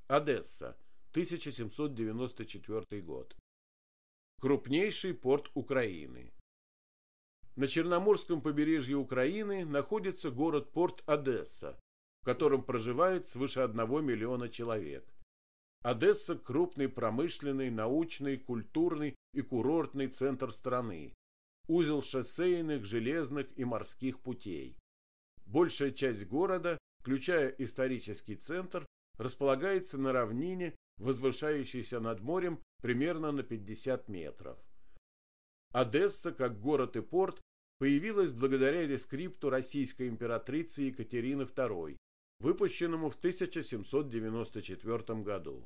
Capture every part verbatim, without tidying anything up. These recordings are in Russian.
Одесса, тысяча семьсот девяносто четвёртый год. Крупнейший порт Украины. На Черноморском побережье Украины находится город-порт Одесса, в котором проживает свыше одного миллиона человек. Одесса – крупный промышленный, научный, культурный и курортный центр страны, узел шоссейных, железных и морских путей. Большая часть города, включая исторический центр, располагается на равнине, возвышающейся над морем примерно на пятьдесят метров. Одесса, как город и порт, появилась благодаря рескрипту российской императрицы Екатерины второй, выпущенному в тысяча семьсот девяносто четвёртом году.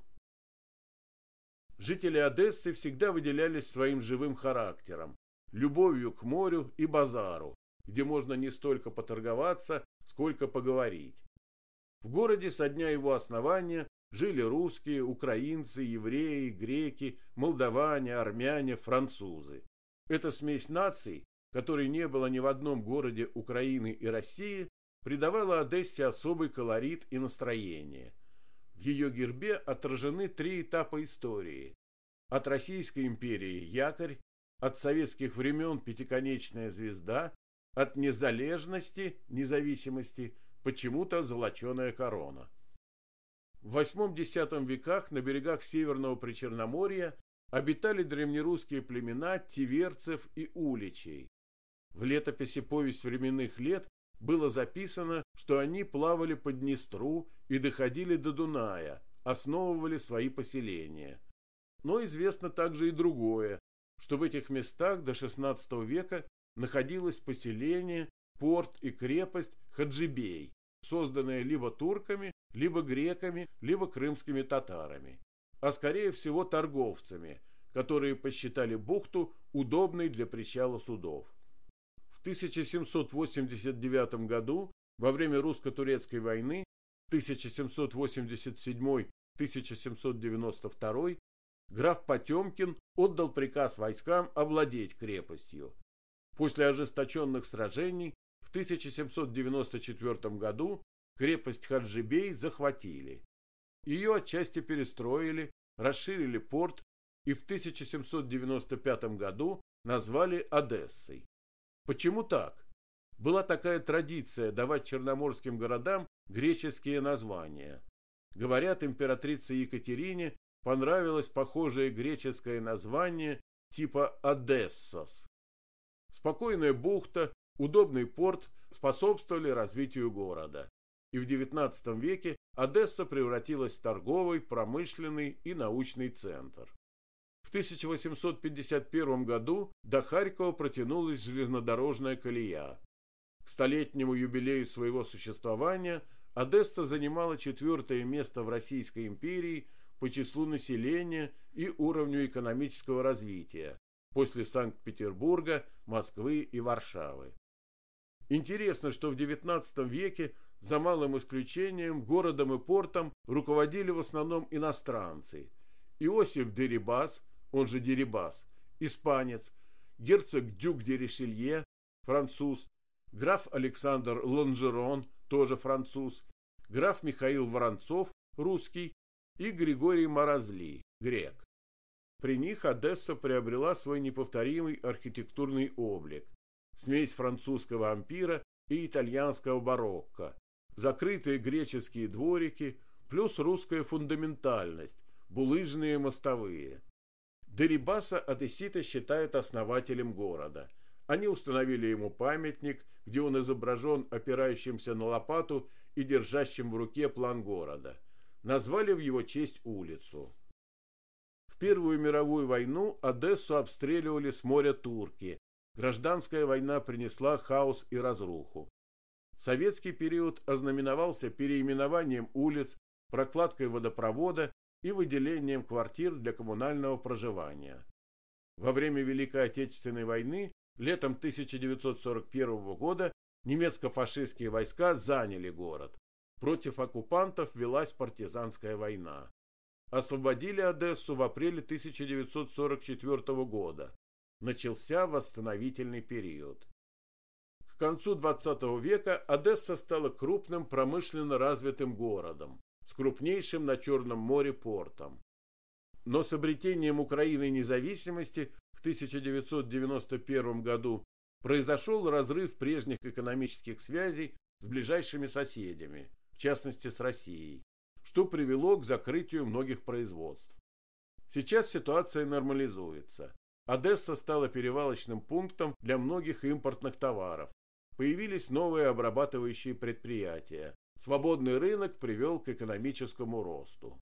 Жители Одессы всегда выделялись своим живым характером, любовью к морю и базару, где можно не столько поторговаться, сколько поговорить. В городе со дня его основания жили русские, украинцы, евреи, греки, молдаване, армяне, французы. Эта смесь наций, которой не было ни в одном городе Украины и России, придавала Одессе особый колорит и настроение. В ее гербе отражены три этапа истории. От Российской империи якорь, от советских времен пятиконечная звезда, от незалежности, независимости, почему-то золоченая корона. В восьмом-десятом веках на берегах Северного Причерноморья обитали древнерусские племена тиверцев и уличей. В летописи «Повесть временных лет» было записано, что они плавали по Днестру и доходили до Дуная, основывали свои поселения. Но известно также и другое, что в этих местах до шестнадцатого века находилось поселение, порт и крепость Хаджибей, созданная либо турками, либо греками, либо крымскими татарами, а скорее всего торговцами, которые посчитали бухту удобной для причала судов. В тысяча семьсот восемьдесят девятом году, во время русско-турецкой войны тысяча семьсот восемьдесят седьмой — тысяча семьсот девяносто второй, граф Потемкин отдал приказ войскам овладеть крепостью. После ожесточенных сражений в тысяча семьсот девяносто четвёртом году крепость Хаджибей захватили. Ее отчасти перестроили, расширили порт и в тысяча семьсот девяносто пятом году назвали Одессой. Почему так? Была такая традиция давать черноморским городам греческие названия. Говорят, императрице Екатерине понравилось похожее греческое название типа Одессос. Спокойная бухта, удобный порт способствовали развитию города. И в девятнадцатом веке Одесса превратилась в торговый, промышленный и научный центр. В тысяча восемьсот пятьдесят первом году до Харькова протянулась железнодорожная колея. К столетнему юбилею своего существования Одесса занимала четвертое место в Российской империи по числу населения и уровню экономического развития после Санкт-Петербурга, Москвы и Варшавы. Интересно, что в девятнадцатом веке, за малым исключением, городом и портом руководили в основном иностранцы. Иосиф де Рибас, он же Дерибас, испанец, герцог Дюк де Ришелье, француз, граф Александр Ланжерон, тоже француз, граф Михаил Воронцов, русский, и Григорий Маразли, грек. При них Одесса приобрела свой неповторимый архитектурный облик, смесь французского ампира и итальянского барокко, закрытые греческие дворики, плюс русская фундаментальность, булыжные мостовые. Дерибаса одесситы считают основателем города. Они установили ему памятник, где он изображен опирающимся на лопату и держащим в руке план города. Назвали в его честь улицу. В Первую мировую войну Одессу обстреливали с моря турки. Гражданская война принесла хаос и разруху. Советский период ознаменовался переименованием улиц, прокладкой водопровода и выделением квартир для коммунального проживания. Во время Великой Отечественной войны летом тысяча девятьсот сорок первого года немецко-фашистские войска заняли город. Против оккупантов велась партизанская война. Освободили Одессу в апреле тысяча девятьсот сорок четвёртого года. Начался восстановительный период. К концу двадцатого века Одесса стала крупным промышленно развитым городом. с крупнейшим на Черном море портом. Но с обретением Украины независимости в тысяча девятьсот девяносто первом году произошел разрыв прежних экономических связей с ближайшими соседями, в частности с Россией, что привело к закрытию многих производств. Сейчас ситуация нормализуется. Одесса стала перевалочным пунктом для многих импортных товаров. Появились новые обрабатывающие предприятия. Свободный рынок привел к экономическому росту.